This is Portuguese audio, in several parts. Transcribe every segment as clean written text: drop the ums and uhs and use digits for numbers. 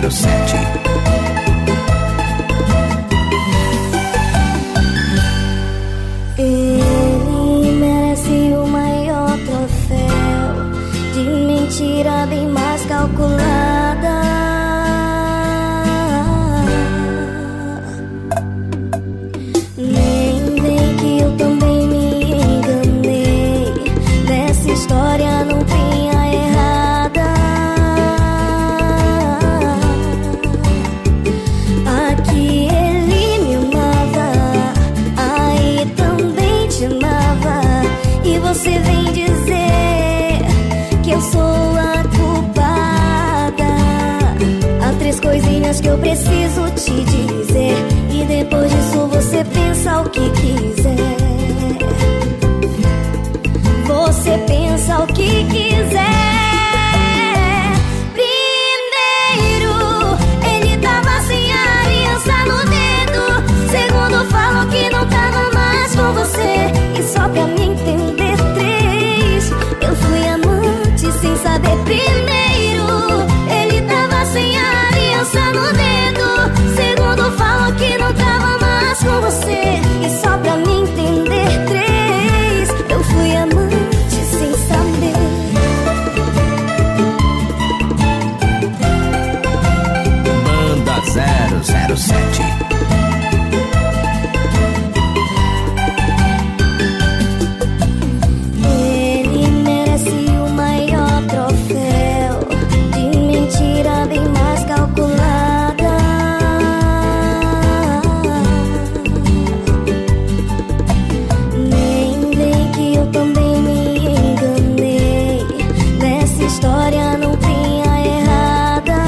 007. Ele merece o maior troféu de mentira bem mais calculada. Nem vem que eu também me enganei, nessa história não tem a errada. Aqui ele me amava, aí também te amava, e você vem dizer que eu sou a culpada. Há 3 coisinhas que eu preciso te dizer, e depois disso você pensa o que quiser. Você pensa o que quiser. Primeiro, ele tava sem a aliança no dedo. Segundo, falou que não tava mais com você. E só pra me entender 3, eu fui amante sem saber. Primeiro, ele tava sem a aliança no dedo. Segundo, falou que não tava mais com você. E só pra me entender 3, eu fui amante sem saber. Banda 007. Ele merece o maior troféu de mentira bem mais calculada. Nem vem que eu também me enganei, nessa história não tem a errada.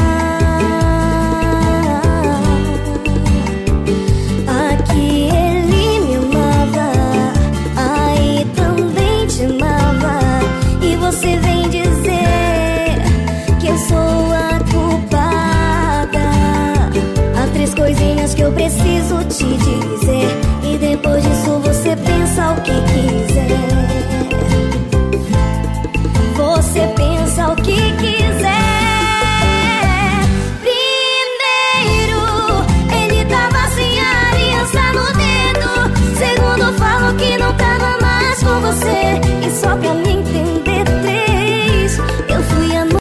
Aqui ele me amava, aí também te amava, e você vem dizer que eu sou a culpada. Há 3 coisinhas que eu preciso te dizer,